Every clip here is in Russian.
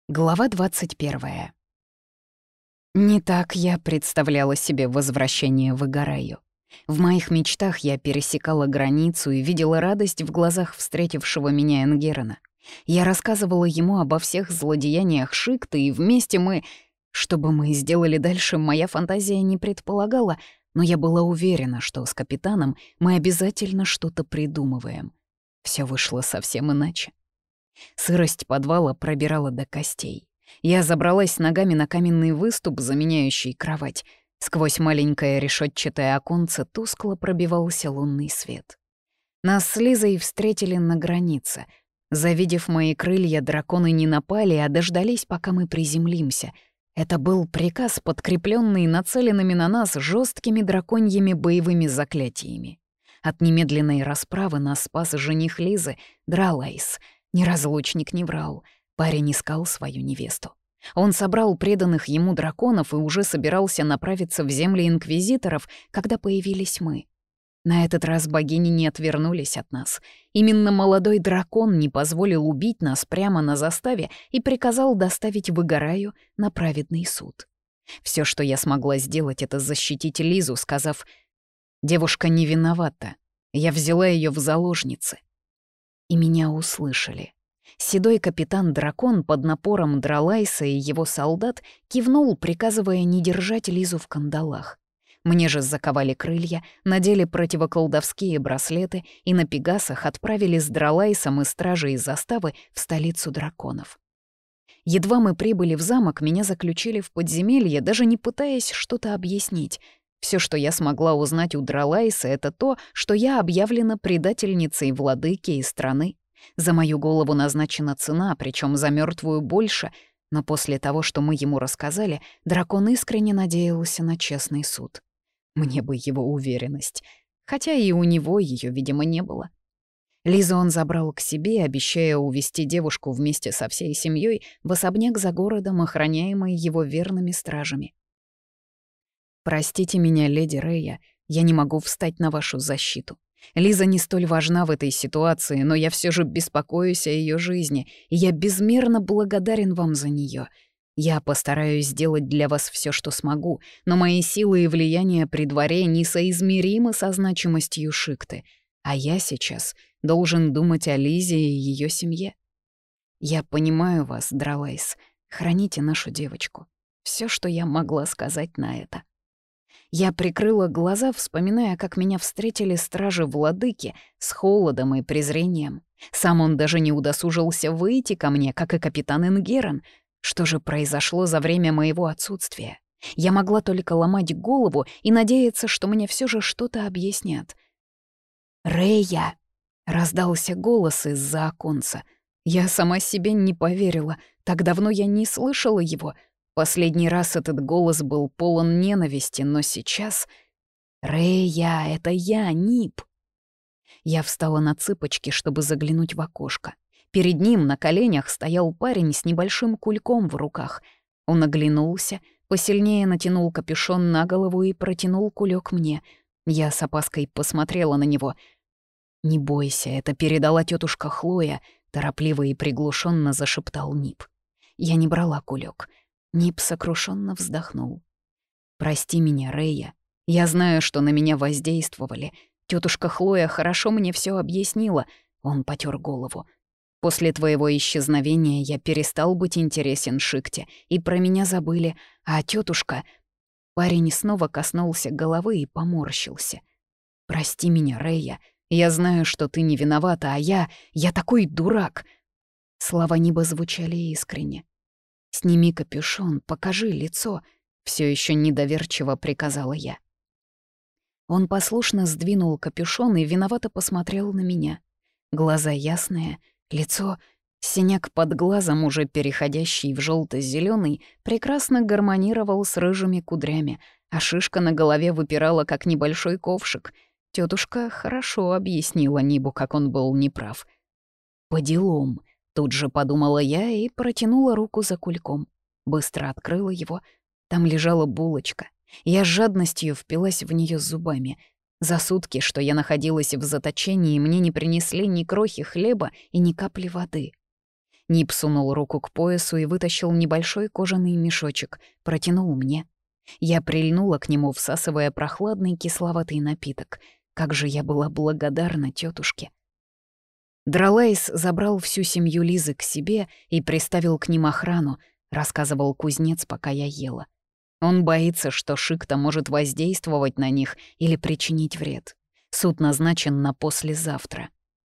Глава 21. Не так я представляла себе возвращение в Игараю. В моих мечтах я пересекала границу и видела радость в глазах встретившего меня Энгерена. Я рассказывала ему обо всех злодеяниях Шикты, и вместе мы... Что бы мы сделали дальше, моя фантазия не предполагала, но я была уверена, что с капитаном мы обязательно что-то придумываем. Все вышло совсем иначе. Сырость подвала пробирала до костей. Я забралась ногами на каменный выступ, заменяющий кровать. Сквозь маленькое решетчатое оконце тускло пробивался лунный свет. Нас с Лизой встретили на границе. Завидев мои крылья, драконы не напали, а дождались, пока мы приземлимся. Это был приказ, подкрепленный нацеленными на нас жесткими драконьими боевыми заклятиями. От немедленной расправы нас спас жених Лизы, Дралайс. Неразлучник не врал, парень искал свою невесту. Он собрал преданных ему драконов и уже собирался направиться в земли инквизиторов, когда появились мы. На этот раз богини не отвернулись от нас. Именно молодой дракон не позволил убить нас прямо на заставе и приказал доставить в Игараю на праведный суд. Все, что я смогла сделать, это защитить Лизу, сказав: «Девушка не виновата, я взяла ее в заложницы». И меня услышали. Седой капитан-дракон под напором Дралайса и его солдат кивнул, приказывая не держать Лизу в кандалах. Мне же заковали крылья, надели противоколдовские браслеты и на пегасах отправили с Дралайсом и стражей заставы в столицу драконов. Едва мы прибыли в замок, меня заключили в подземелье, даже не пытаясь что-то объяснить. Все, что я смогла узнать у Дралайса, это то, что я объявлена предательницей владыки и страны. За мою голову назначена цена, причем за мертвую больше, но после того, что мы ему рассказали, дракон искренне надеялся на честный суд. Мне бы его уверенность, хотя и у него ее, видимо, не было. Лизу он забрал к себе, обещая увезти девушку вместе со всей семьей в особняк за городом, охраняемый его верными стражами. «Простите меня, леди Рэя, я не могу встать на вашу защиту. Лиза не столь важна в этой ситуации, но я все же беспокоюсь о ее жизни, и я безмерно благодарен вам за нее. Я постараюсь сделать для вас все, что смогу, но мои силы и влияние при дворе несоизмеримы со значимостью Шикты, а я сейчас должен думать о Лизе и ее семье. Я понимаю вас, Дралайс, храните нашу девочку. Все, что я могла сказать на это». Я прикрыла глаза, вспоминая, как меня встретили стражи владыки с холодом и презрением. Сам он даже не удосужился выйти ко мне, как и капитан Энгерен. Что же произошло за время моего отсутствия? Я могла только ломать голову и надеяться, что мне все же что-то объяснят. «Рэя!» — раздался голос из-за оконца. Я сама себе не поверила. Так давно я не слышала его. Последний раз этот голос был полон ненависти, но сейчас... «Рэя, это я, Нип!» Я встала на цыпочки, чтобы заглянуть в окошко. Перед ним на коленях стоял парень с небольшим кульком в руках. Он оглянулся, посильнее натянул капюшон на голову и протянул кулек мне. Я с опаской посмотрела на него. «Не бойся, это передала тетушка Хлоя», — торопливо и приглушенно зашептал Нип. Я не брала кулек. Нип сокрушенно вздохнул. «Прости меня, Рэя. Я знаю, что на меня воздействовали. Тетушка Хлоя хорошо мне все объяснила». Он потер голову. «После твоего исчезновения я перестал быть интересен Шикте, и про меня забыли, а тетушка...» Парень снова коснулся головы и поморщился. «Прости меня, Рэя. Я знаю, что ты не виновата, а я такой дурак». Слова Ниба звучали искренне. «Сними капюшон, покажи лицо», — все еще недоверчиво приказала я. Он послушно сдвинул капюшон и виновато посмотрел на меня. Глаза ясные, лицо, синяк под глазом, уже переходящий в желто-зеленый, прекрасно гармонировал с рыжими кудрями, а шишка на голове выпирала, как небольшой ковшик. Тетушка хорошо объяснила Нибу, как он был неправ. «По делам», — тут же подумала я и протянула руку за кульком. Быстро открыла его. Там лежала булочка. Я с жадностью впилась в нее зубами. За сутки, что я находилась в заточении, мне не принесли ни крохи хлеба и ни капли воды. Нип сунул руку к поясу и вытащил небольшой кожаный мешочек, протянул мне. Я прильнула к нему, всасывая прохладный кисловатый напиток. Как же я была благодарна тетушке. Дралайс забрал всю семью Лизы к себе и приставил к ним охрану, рассказывал кузнец, пока я ела. Он боится, что Шикта может воздействовать на них или причинить вред. Суд назначен на послезавтра.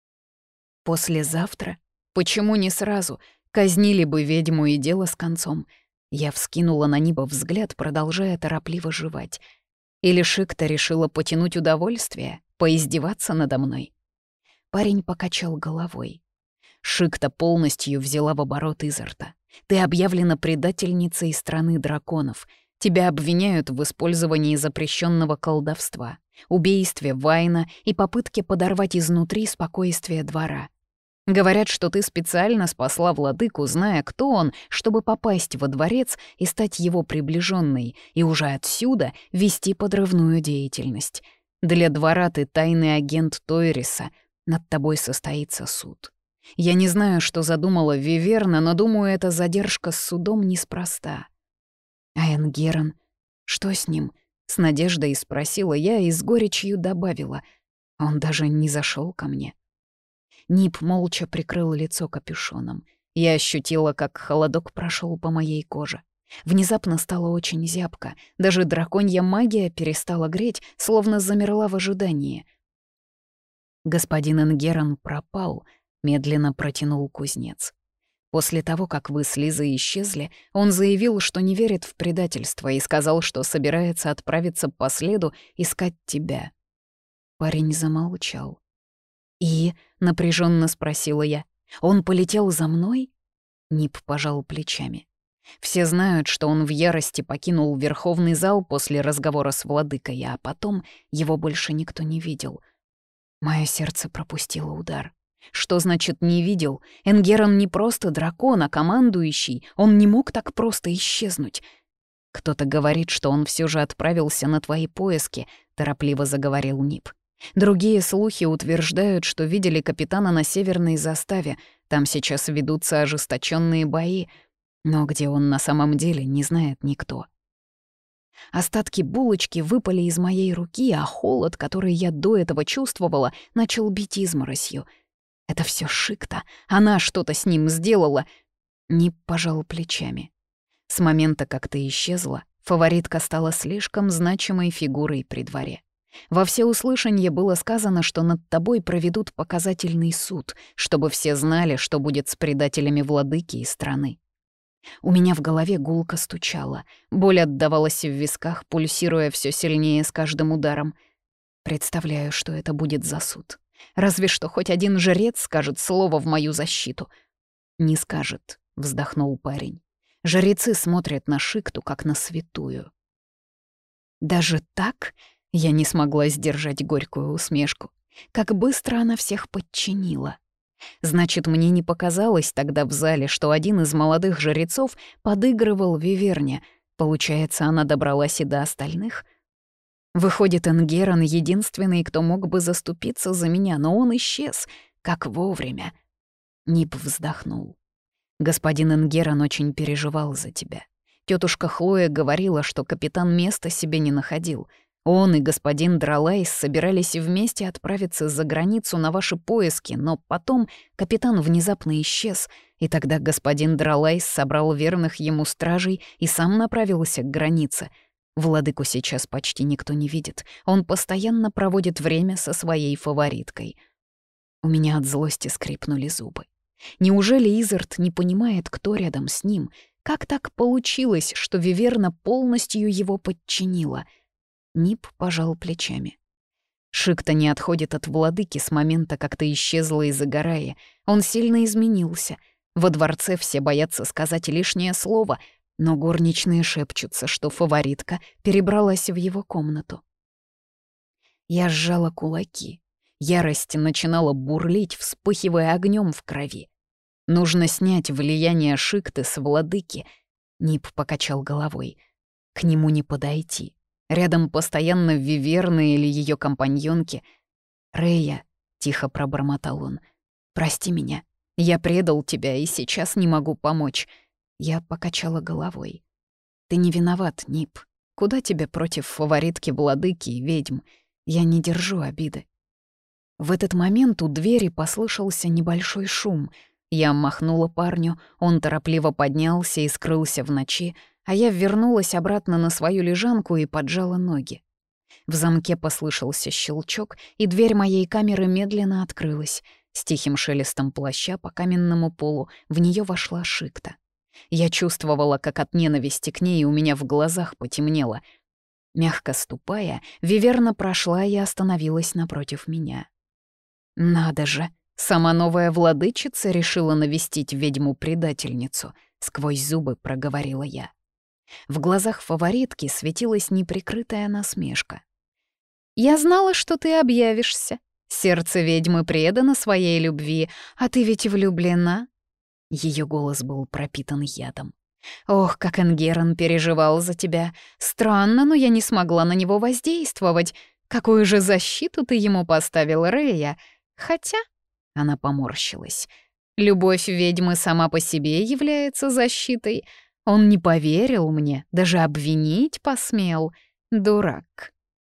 Послезавтра? Почему не сразу? Казнили бы ведьму и дело с концом. Я вскинула на Ниба взгляд, продолжая торопливо жевать. Или Шикта решила потянуть удовольствие, поиздеваться надо мной? Парень покачал головой. Шикта полностью взяла в оборот Изарта. Ты объявлена предательницей страны драконов. Тебя обвиняют в использовании запрещенного колдовства, убийстве Вайна и попытке подорвать изнутри спокойствие двора. Говорят, что ты специально спасла владыку, зная, кто он, чтобы попасть во дворец и стать его приближенной, и уже отсюда вести подрывную деятельность. Для двора ты тайный агент Тойриса, над тобой состоится суд. Я не знаю, что задумала Виверна, но думаю, эта задержка с судом неспроста. А Энгерон? Что с ним? С надеждой спросила я и с горечью добавила. Он даже не зашел ко мне. Нип молча прикрыл лицо капюшоном. Я ощутила, как холодок прошел по моей коже. Внезапно стало очень зябко. Даже драконья магия перестала греть, словно замерла в ожидании. «Господин Энгерон пропал», — медленно протянул кузнец. «После того, как вы с Лизой исчезли, он заявил, что не верит в предательство и сказал, что собирается отправиться по следу искать тебя». Парень замолчал. «И?» — напряженно спросила я. «Он полетел за мной?» Нип пожал плечами. «Все знают, что он в ярости покинул Верховный зал после разговора с владыкой, а потом его больше никто не видел». Мое сердце пропустило удар. Что значит «не видел»? Энгерон не просто дракон, а командующий. Он не мог так просто исчезнуть. «Кто-то говорит, что он все же отправился на твои поиски», — торопливо заговорил Нип. «Другие слухи утверждают, что видели капитана на северной заставе. Там сейчас ведутся ожесточенные бои. Но где он на самом деле, не знает никто». Остатки булочки выпали из моей руки, а холод, который я до этого чувствовала, начал бить изморосью. Это все Шикта. Она что-то с ним сделала. Нип пожал плечами. С момента, как ты исчезла, фаворитка стала слишком значимой фигурой при дворе. Во всеуслышанье было сказано, что над тобой проведут показательный суд, чтобы все знали, что будет с предателями владыки и страны. У меня в голове гулко стучало, боль отдавалась в висках, пульсируя все сильнее с каждым ударом. Представляю, что это будет за суд. Разве что хоть один жрец скажет слово в мою защиту. «Не скажет», — вздохнул парень. «Жрецы смотрят на Шикту, как на святую». «Даже так?» — я не смогла сдержать горькую усмешку. Как быстро она всех подчинила. Значит, мне не показалось тогда в зале, что один из молодых жрецов подыгрывал Виверне. Получается, она добралась и до остальных? Выходит, Энгерон — единственный, кто мог бы заступиться за меня, но он исчез. Как вовремя. Нип вздохнул. «Господин Энгерон очень переживал за тебя. Тетушка Хлоя говорила, что капитан места себе не находил. Он и господин Дралайс собирались вместе отправиться за границу на ваши поиски, но потом капитан внезапно исчез, и тогда господин Дралайс собрал верных ему стражей и сам направился к границе. Владыку сейчас почти никто не видит. Он постоянно проводит время со своей фавориткой». У меня от злости скрипнули зубы. Неужели Изарт не понимает, кто рядом с ним? Как так получилось, что Виверна полностью его подчинила? Нип пожал плечами. «Шикта не отходит от владыки с момента, как ты исчезла из Агараи. Он сильно изменился. Во дворце все боятся сказать лишнее слово, но горничные шепчутся, что фаворитка перебралась в его комнату». Я сжала кулаки. Ярость начинала бурлить, вспыхивая огнем в крови. «Нужно снять влияние Шикты с владыки», — Нип покачал головой. «К нему не подойти. Рядом постоянно Виверна или ее компаньонки. «Рея», — тихо пробормотал он, — «прости меня. Я предал тебя и сейчас не могу помочь». Я покачала головой. «Ты не виноват, Нип. Куда тебе против фаворитки владыки и ведьм? Я не держу обиды». В этот момент у двери послышался небольшой шум. Я махнула парню, он торопливо поднялся и скрылся в ночи, а я вернулась обратно на свою лежанку и поджала ноги. В замке послышался щелчок, и дверь моей камеры медленно открылась. С тихим шелестом плаща по каменному полу в нее вошла Шикта. Я чувствовала, как от ненависти к ней у меня в глазах потемнело. Мягко ступая, Виверна прошла и остановилась напротив меня. «Надо же, сама новая владычица решила навестить ведьму-предательницу», — сквозь зубы проговорила я. В глазах фаворитки светилась неприкрытая насмешка. «Я знала, что ты объявишься. Сердце ведьмы предано своей любви, а ты ведь влюблена?» Ее голос был пропитан ядом. «Ох, как Энгерон переживал за тебя. Странно, но я не смогла на него воздействовать. Какую же защиту ты ему поставил, Рея? Хотя...» — она поморщилась. «Любовь ведьмы сама по себе является защитой. Он не поверил мне, даже обвинить посмел. Дурак».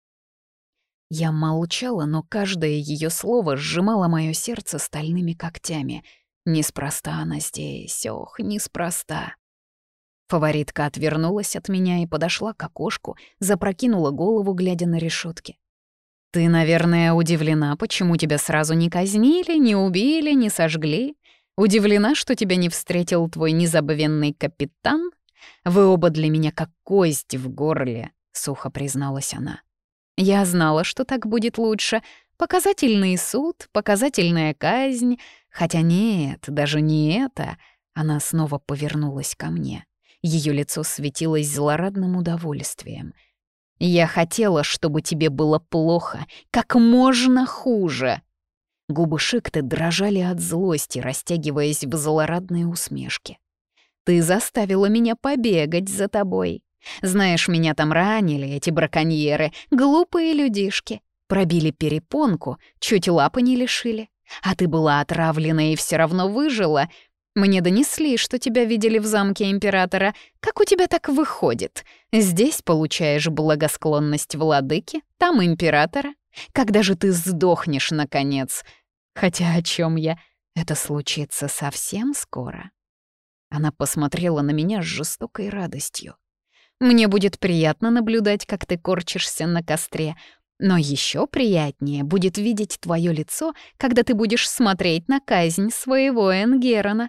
Я молчала, но каждое ее слово сжимало мое сердце стальными когтями. Неспроста она здесь, ох, неспроста. Фаворитка отвернулась от меня и подошла к окошку, запрокинула голову, глядя на решетки. «Ты, наверное, удивлена, почему тебя сразу не казнили, не убили, не сожгли? Удивлена, что тебя не встретил твой незабвенный капитан? Вы оба для меня как кость в горле», — сухо призналась она. «Я знала, что так будет лучше. Показательный суд, показательная казнь. Хотя нет, даже не это». Она снова повернулась ко мне. Ее лицо светилось злорадным удовольствием. «Я хотела, чтобы тебе было плохо, как можно хуже». Губы Шикты дрожали от злости, растягиваясь в злорадной усмешке. «Ты заставила меня побегать за тобой. Знаешь, меня там ранили эти браконьеры, глупые людишки. Пробили перепонку, чуть лапы не лишили. А ты была отравлена и все равно выжила. Мне донесли, что тебя видели в замке императора. Как у тебя так выходит? Здесь получаешь благосклонность владыки, там императора. Когда же ты сдохнешь, наконец? Хотя о чем я? Это случится совсем скоро». Она посмотрела на меня с жестокой радостью. «Мне будет приятно наблюдать, как ты корчишься на костре, но еще приятнее будет видеть твое лицо, когда ты будешь смотреть на казнь своего Энгерона».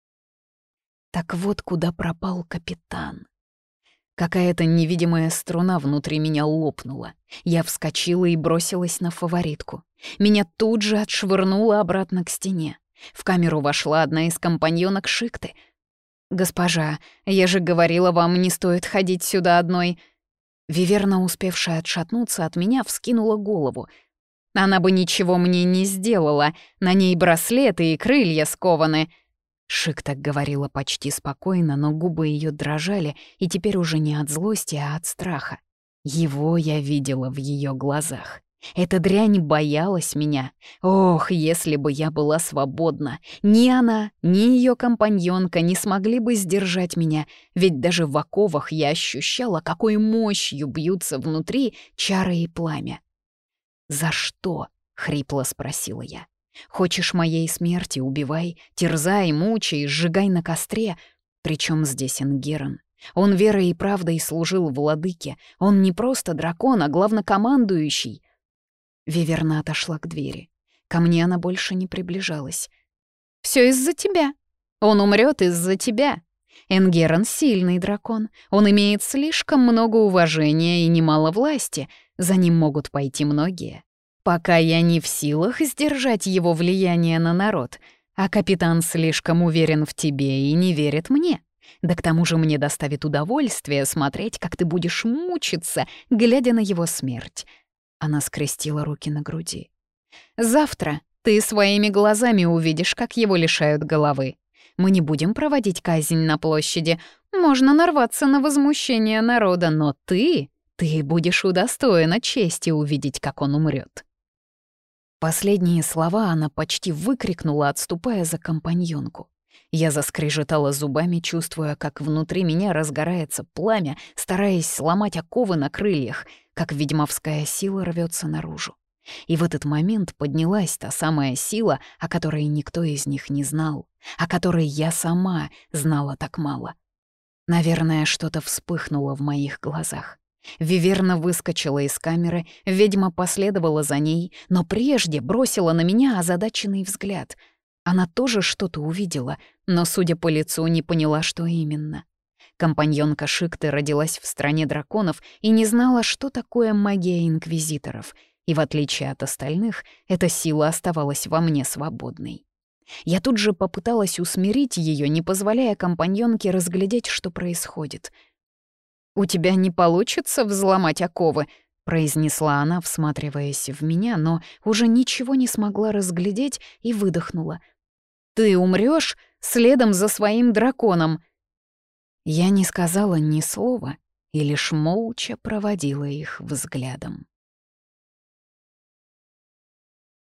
Так вот куда пропал капитан. Какая-то невидимая струна внутри меня лопнула. Я вскочила и бросилась на фаворитку. Меня тут же отшвырнуло обратно к стене. В камеру вошла одна из компаньонок Шикты. «Госпожа, я же говорила вам, не стоит ходить сюда одной». Виверна, успевшая отшатнуться от меня, вскинула голову. «Она бы ничего мне не сделала, на ней браслеты и крылья скованы». Шикта говорила почти спокойно, но губы ее дрожали, и теперь уже не от злости, а от страха. Его я видела в ее глазах. Эта дрянь боялась меня. Ох, если бы я была свободна. Ни она, ни ее компаньонка не смогли бы сдержать меня, ведь даже в оковах я ощущала, какой мощью бьются внутри чары и пламя. «За что?» — хрипло спросила я. «Хочешь моей смерти — убивай, терзай, мучай, сжигай на костре. Причем здесь Энгерон? Он верой и правдой служил владыке. Он не просто дракон, а главнокомандующий». Виверна отошла к двери. Ко мне она больше не приближалась. «Все из-за тебя. Он умрет из-за тебя. Энгерон — сильный дракон. Он имеет слишком много уважения и немало власти. За ним могут пойти многие. Пока я не в силах сдержать его влияние на народ, а капитан слишком уверен в тебе и не верит мне. Да к тому же мне доставит удовольствие смотреть, как ты будешь мучиться, глядя на его смерть». Она скрестила руки на груди. «Завтра ты своими глазами увидишь, как его лишают головы. Мы не будем проводить казнь на площади. Можно нарваться на возмущение народа, но ты будешь удостоена чести увидеть, как он умрет». Последние слова она почти выкрикнула, отступая за компаньонку. Я заскрежетала зубами, чувствуя, как внутри меня разгорается пламя, стараясь сломать оковы на крыльях, как ведьмовская сила рвется наружу. И в этот момент поднялась та самая сила, о которой никто из них не знал, о которой я сама знала так мало. Наверное, что-то вспыхнуло в моих глазах. Виверна выскочила из камеры, ведьма последовала за ней, но прежде бросила на меня озадаченный взгляд. Она тоже что-то увидела, но, судя по лицу, не поняла, что именно. Компаньонка Шикты родилась в стране драконов и не знала, что такое магия инквизиторов, и, в отличие от остальных, эта сила оставалась во мне свободной. Я тут же попыталась усмирить ее, не позволяя компаньонке разглядеть, что происходит. «У тебя не получится взломать оковы», — произнесла она, всматриваясь в меня, но уже ничего не смогла разглядеть и выдохнула. «Ты умрёшь следом за своим драконом». Я не сказала ни слова и лишь молча проводила их взглядом.